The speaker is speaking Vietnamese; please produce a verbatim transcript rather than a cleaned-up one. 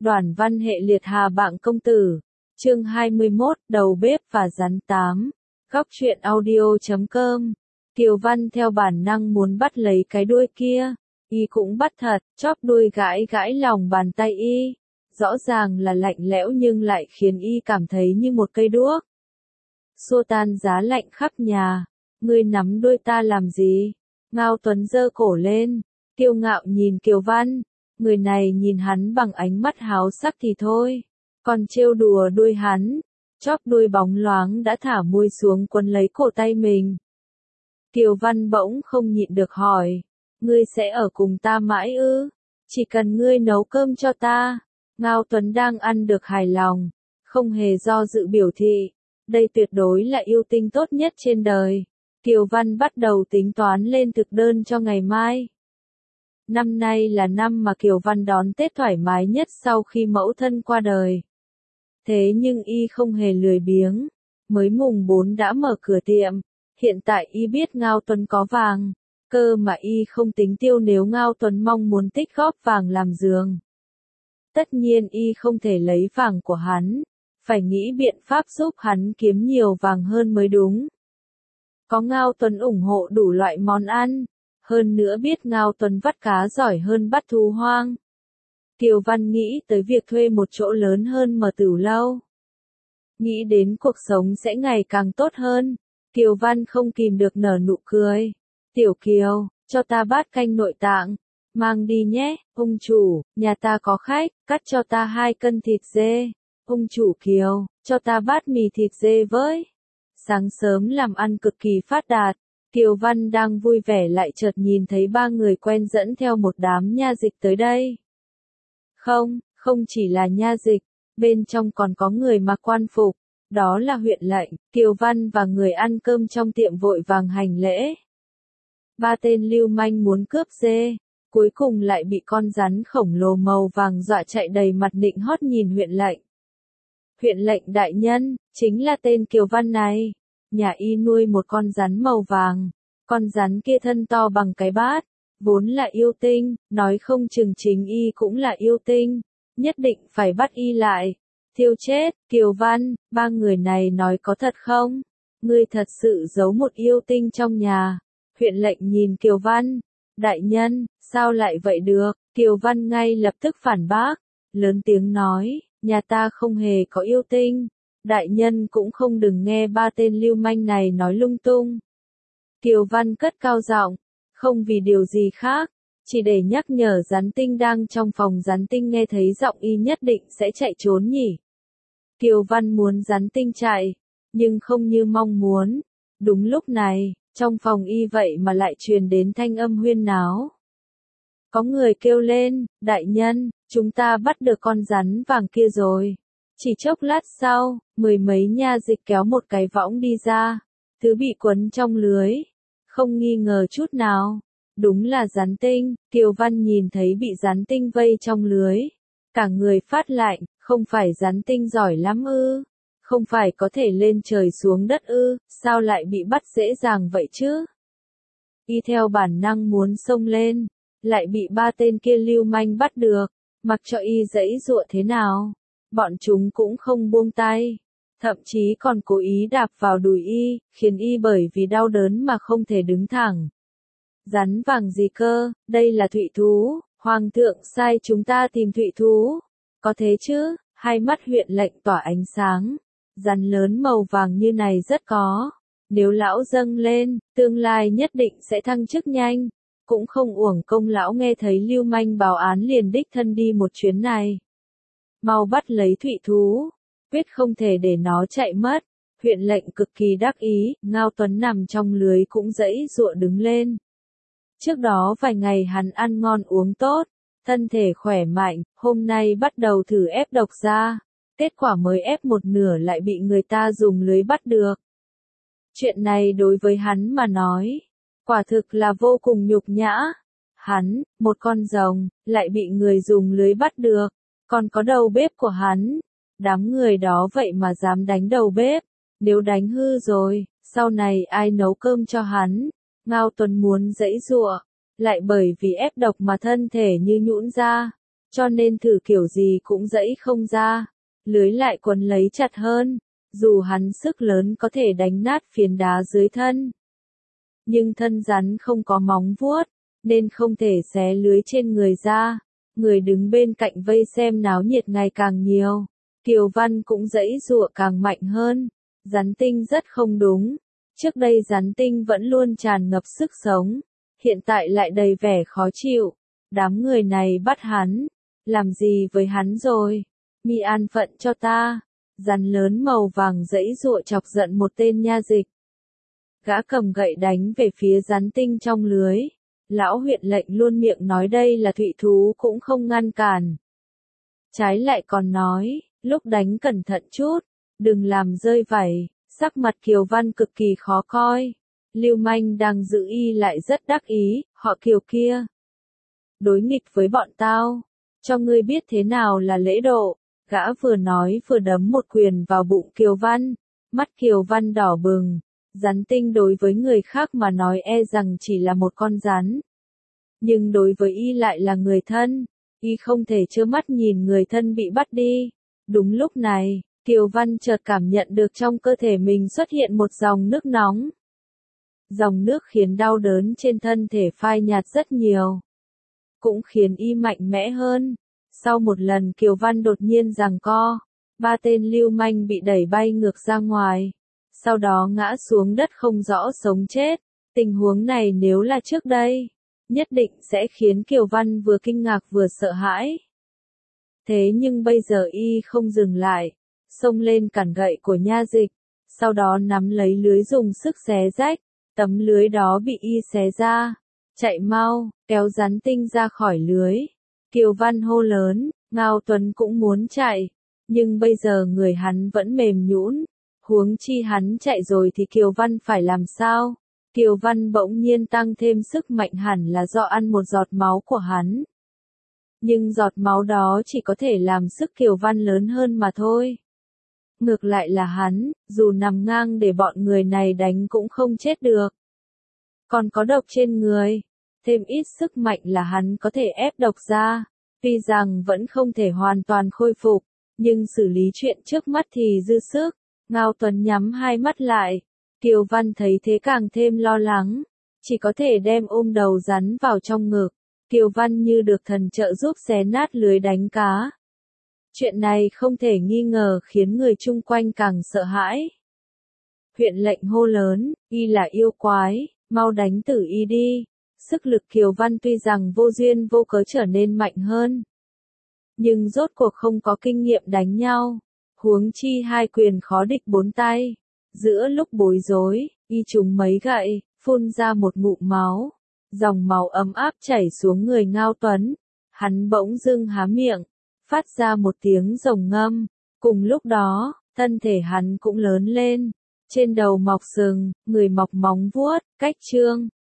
Đoàn văn hệ liệt Hà Bạng công tử. Chương hai mươi mốt, đầu bếp và rắn tám. Góc truyện audio chấm com. Kiều Văn theo bản năng muốn bắt lấy cái đuôi kia, y cũng bắt thật, chóp đuôi gãi gãi lòng bàn tay y. Rõ ràng là lạnh lẽo nhưng lại khiến y cảm thấy như một cây đuốc. Xua tan giá lạnh khắp nhà. Ngươi nắm đuôi ta làm gì? Ngao Tuấn giơ cổ lên, kiêu ngạo nhìn Kiều Văn. Người này nhìn hắn bằng ánh mắt háo sắc thì thôi, còn trêu đùa đuôi hắn. Chóp đuôi bóng loáng đã thả môi xuống quấn lấy cổ tay mình. Kiều Văn bỗng không nhịn được hỏi, ngươi sẽ ở cùng ta mãi ư? Chỉ cần ngươi nấu cơm cho ta. Ngao Tuấn đang ăn được hài lòng, không hề do dự biểu thị, đây tuyệt đối là yêu tinh tốt nhất trên đời. Kiều Văn bắt đầu tính toán lên thực đơn cho ngày mai. Năm nay là năm mà Kiều Văn đón Tết thoải mái nhất sau khi mẫu thân qua đời. Thế nhưng y không hề lười biếng, mới mùng bốn đã mở cửa tiệm. Hiện tại y biết Ngao Tuấn có vàng, cơ mà y không tính tiêu nếu Ngao Tuấn mong muốn tích góp vàng làm giường. Tất nhiên y không thể lấy vàng của hắn, phải nghĩ biện pháp giúp hắn kiếm nhiều vàng hơn mới đúng. Có Ngao Tuấn ủng hộ đủ loại món ăn, hơn nữa biết Ngao Tuấn vắt cá giỏi hơn bắt thú hoang. Kiều Văn nghĩ tới việc thuê một chỗ lớn hơn mở tửu lâu. Nghĩ đến cuộc sống sẽ ngày càng tốt hơn, Kiều Văn không kìm được nở nụ cười. Tiểu Kiều, cho ta bát canh nội tạng, mang đi nhé. Ông chủ, nhà ta có khách, cắt cho ta hai cân thịt dê. Ông chủ Kiều, cho ta bát mì thịt dê với. Sáng sớm làm ăn cực kỳ phát đạt, Kiều Văn đang vui vẻ lại chợt nhìn thấy ba người quen dẫn theo một đám nha dịch tới đây. Không, không chỉ là nha dịch, bên trong còn có người mặc quan phục, đó là huyện lệnh. Kiều Văn và người ăn cơm trong tiệm vội vàng hành lễ. Ba tên lưu manh muốn cướp dê, cuối cùng lại bị con rắn khổng lồ màu vàng dọa chạy đầy mặt nịnh hót nhìn huyện lệnh. Huyện lệnh đại nhân, chính là tên Kiều Văn này. Nhà y nuôi một con rắn màu vàng, con rắn kia thân to bằng cái bát, vốn là yêu tinh, nói không chừng chính y cũng là yêu tinh, nhất định phải bắt y lại. Thiêu chết. Kiều Văn, ba người này nói có thật không? Ngươi thật sự giấu một yêu tinh trong nhà. Huyện lệnh nhìn Kiều Văn, đại nhân, sao lại vậy được? Kiều Văn ngay lập tức phản bác, lớn tiếng nói, nhà ta không hề có yêu tinh. Đại nhân cũng không đừng nghe ba tên lưu manh này nói lung tung. Kiều Văn cất cao giọng, không vì điều gì khác, chỉ để nhắc nhở rắn tinh đang trong phòng. Rắn tinh nghe thấy giọng y nhất định sẽ chạy trốn nhỉ. Kiều Văn muốn rắn tinh chạy, nhưng không như mong muốn. Đúng lúc này, trong phòng y vậy mà lại truyền đến thanh âm huyên náo. Có người kêu lên, đại nhân, chúng ta bắt được con rắn vàng kia rồi. Chỉ chốc lát sau, mười mấy nha dịch kéo một cái võng đi ra, thứ bị quấn trong lưới. Không nghi ngờ chút nào, đúng là rắn tinh. Kiều Văn nhìn thấy bị rắn tinh vây trong lưới, cả người phát lạnh, không phải rắn tinh giỏi lắm ư? Không phải có thể lên trời xuống đất ư? Sao lại bị bắt dễ dàng vậy chứ? Y theo bản năng muốn xông lên, lại bị ba tên kia lưu manh bắt được, mặc cho y giãy giụa thế nào, bọn chúng cũng không buông tay, thậm chí còn cố ý đạp vào đùi y, khiến y bởi vì đau đớn mà không thể đứng thẳng. Rắn vàng gì cơ, đây là thụy thú, hoàng thượng sai chúng ta tìm thụy thú. Có thế chứ? Hai mắt huyện lệnh tỏa ánh sáng, rắn lớn màu vàng như này rất có. Nếu lão dâng lên, tương lai nhất định sẽ thăng chức nhanh. Cũng không uổng công lão nghe thấy lưu manh báo án liền đích thân đi một chuyến này. Mau bắt lấy thụy thú, quyết không thể để nó chạy mất. Huyện lệnh cực kỳ đắc ý. Ngao Tuấn nằm trong lưới cũng giãy giụa đứng lên. Trước đó vài ngày hắn ăn ngon uống tốt, thân thể khỏe mạnh, hôm nay bắt đầu thử ép độc ra. Kết quả mới ép một nửa lại bị người ta dùng lưới bắt được. Chuyện này đối với hắn mà nói, quả thực là vô cùng nhục nhã. Hắn, một con rồng, lại bị người dùng lưới bắt được, còn có đầu bếp của hắn. Đám người đó vậy mà dám đánh đầu bếp, nếu đánh hư rồi, sau này ai nấu cơm cho hắn? Ngao Tuấn muốn giãy giụa, lại bởi vì ép độc mà thân thể như nhũn ra. cho nên thử kiểu gì cũng giãy không ra, lưới lại quấn lấy chặt hơn, dù hắn sức lớn có thể đánh nát phiến đá dưới thân. Nhưng thân rắn không có móng vuốt, nên không thể xé lưới trên người ra. Người đứng bên cạnh vây xem náo nhiệt ngày càng nhiều. Kiều Văn cũng giãy giụa càng mạnh hơn. Rắn tinh rất không đúng. Trước đây rắn tinh vẫn luôn tràn ngập sức sống. Hiện tại lại đầy vẻ khó chịu. Đám người này bắt hắn. Làm gì với hắn rồi? Mi an phận cho ta. Rắn lớn màu vàng giãy giụa chọc giận một tên nha dịch. Gã cầm gậy đánh về phía rắn tinh trong lưới. Lão huyện lệnh luôn miệng nói đây là thụy thú cũng không ngăn cản. Trái lại còn nói, lúc đánh cẩn thận chút, đừng làm rơi vảy. Sắc mặt Kiều Văn cực kỳ khó coi. Lưu manh đang giữ y lại rất đắc ý, họ Kiều kia. Đối nghịch với bọn tao, cho ngươi biết thế nào là lễ độ. Gã vừa nói vừa đấm một quyền vào bụng Kiều Văn. Mắt Kiều Văn đỏ bừng. Rắn tinh đối với người khác mà nói e rằng chỉ là một con rắn. Nhưng đối với y lại là người thân. Y không thể trơ mắt nhìn người thân bị bắt đi. Đúng lúc này, Kiều Văn chợt cảm nhận được trong cơ thể mình xuất hiện một dòng nước nóng. Dòng nước khiến đau đớn trên thân thể phai nhạt rất nhiều. Cũng khiến y mạnh mẽ hơn. Sau một lần Kiều Văn đột nhiên giằng co, ba tên lưu manh bị đẩy bay ngược ra ngoài. Sau đó ngã xuống đất không rõ sống chết. Tình huống này nếu là trước đây, nhất định sẽ khiến Kiều Văn vừa kinh ngạc vừa sợ hãi. Thế nhưng bây giờ y không dừng lại, xông lên cản gậy của nha dịch, sau đó nắm lấy lưới dùng sức xé rách, tấm lưới đó bị y xé ra. Chạy mau, kéo rắn tinh ra khỏi lưới. Kiều Văn hô lớn, Ngao Tuấn cũng muốn chạy, nhưng bây giờ người hắn vẫn mềm nhũn. Huống chi hắn chạy rồi thì Kiều Văn phải làm sao? Kiều Văn bỗng nhiên tăng thêm sức mạnh hẳn là do ăn một giọt máu của hắn. Nhưng giọt máu đó chỉ có thể làm sức Kiều Văn lớn hơn mà thôi. Ngược lại là hắn, dù nằm ngang để bọn người này đánh cũng không chết được. Còn có độc trên người, thêm ít sức mạnh là hắn có thể ép độc ra. Tuy rằng vẫn không thể hoàn toàn khôi phục, nhưng xử lý chuyện trước mắt thì dư sức. Ngao Tuấn nhắm hai mắt lại. Kiều Văn thấy thế càng thêm lo lắng. Chỉ có thể đem ôm đầu rắn vào trong ngực. Kiều Văn như được thần trợ giúp xé nát lưới đánh cá. Chuyện này không thể nghi ngờ khiến người chung quanh càng sợ hãi. Huyện lệnh hô lớn, y là yêu quái, mau đánh tử y đi. Sức lực Kiều Văn tuy rằng vô duyên vô cớ trở nên mạnh hơn. Nhưng rốt cuộc không có kinh nghiệm đánh nhau. Huống chi hai quyền khó địch bốn tay. Giữa lúc bối rối, y trúng mấy gậy, phun ra một ngụm máu. Dòng máu ấm áp chảy xuống người Ngao Tuấn. Hắn bỗng dưng há miệng, phát ra một tiếng rồng ngâm. Cùng lúc đó, thân thể hắn cũng lớn lên. Trên đầu mọc sừng, người mọc móng vuốt, cách trương.